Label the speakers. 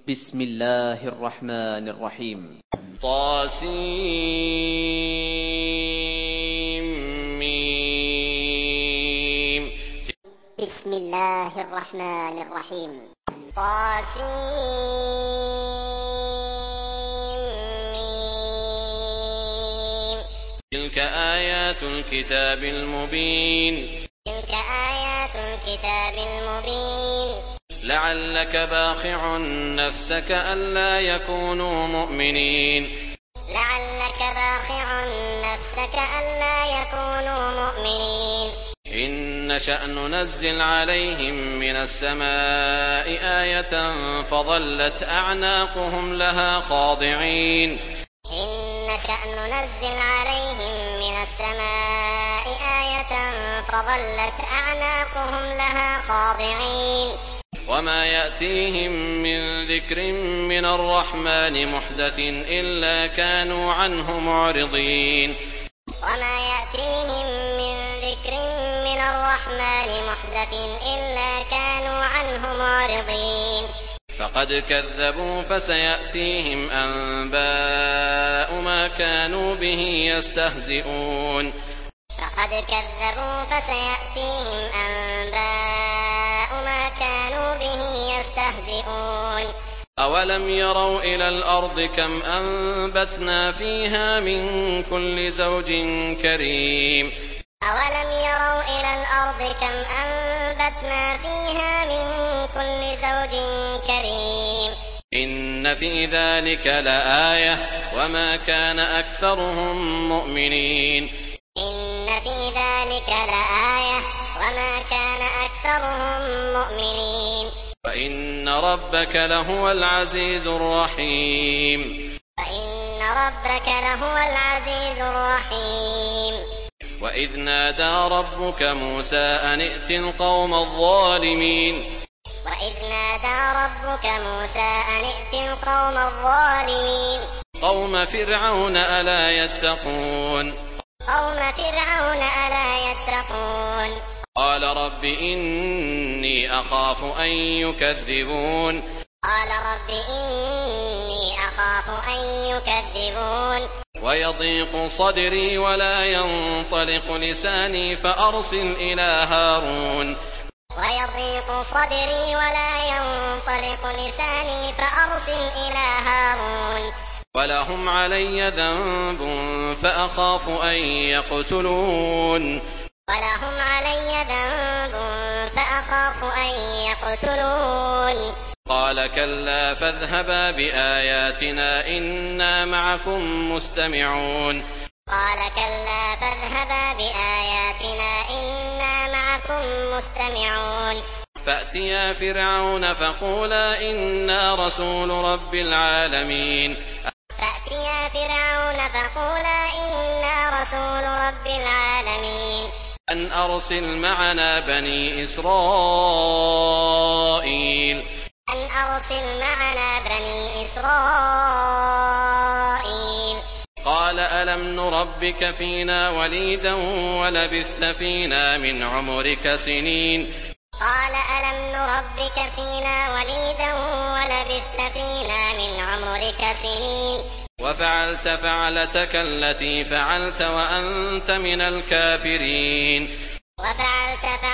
Speaker 1: بسم الله الرحمن الرحيم.
Speaker 2: طاسيم.
Speaker 3: بسم الله الرحمن الرحيم. طاسيم.
Speaker 2: تلك آيات الكتاب المبين.
Speaker 3: تلك آيات الكتاب المبين.
Speaker 2: لعلك باخع نفسك ألا يكونوا مؤمنين.
Speaker 3: لعلك باخع نفسك ألا يكونوا مؤمنين.
Speaker 2: إن نشأ ننزل عليهم من السماء آية فظلت أعناقهم لها خاضعين.
Speaker 3: إن نشأ ننزل عليهم من السماء آية فظلت أعناقهم لها خاضعين.
Speaker 2: وما يأتيهم من ذكر من الرحمن محدث إلا كانوا عنه معرضين.
Speaker 3: وما يأتيهم من ذكر من الرحمن محدث إلا كانوا عنه معرضين.
Speaker 2: فقد كذبوا فسيأتيهم أنباء ما كانوا به يستهزئون.
Speaker 3: فقد كذبوا فسيأتيهم أنباء ما كانوا به يستهزئون.
Speaker 2: أولم يروا إلى الأرض كم أنبتنا فيها من كل زوج كريم.
Speaker 3: أولم يروا إلى الأرض كم أنبتنا فيها من كل زوج كريم.
Speaker 2: إن في ذلك لآية وما كان أكثرهم مؤمنين.
Speaker 3: إن في ذلك لآية وما كان أكثرهم مؤمنين.
Speaker 2: وإن ربك لهو العزيز الرحيم.
Speaker 3: وإن ربك لهو العزيز الرحيم.
Speaker 2: وإذ نادى ربك موسى أن ائت القوم الظالمين.
Speaker 3: وإذ نادى ربك موسى أن ائت القوم الظالمين.
Speaker 2: قوم فرعون ألا يتقون.
Speaker 3: قوم فرعون ألا يتقون.
Speaker 2: قال رب إني أخاف أن يكذبون.
Speaker 3: قال رب إني أخاف أن يكذبون.
Speaker 2: ويضيق صدري ولا ينطلق لساني فأرسل إلى هارون.
Speaker 3: ويضيق صدري ولا ينطلق لساني فأرسل إلى هارون.
Speaker 2: ولهم علي ذنب فأخاف أن يقتلون.
Speaker 3: ولهم علي ذنب فأخاف أن يقتلون.
Speaker 2: قال كلا فاذهبا بآياتنا إنا معكم مستمعون.
Speaker 3: قال كلا فاذهبا بآياتنا إنا معكم مستمعون.
Speaker 2: فأتيا فرعون فقولا إنا رسول رب العالمين.
Speaker 3: فأتيا فرعون فقولا إنا رسول رب العالمين.
Speaker 2: أن أرسل معنا بني إسرائيل.
Speaker 3: أن أرسل معنا بني إسرائيل.
Speaker 2: قال ألم نربك فينا وليدا ولبثت فينا من عمرك سنين.
Speaker 3: قال ألم نربك فينا وليدا ولبثت فينا من عمرك سنين.
Speaker 2: وفعلت فعلتك التي فعلت وأنت من الكافرين.
Speaker 3: وفعلت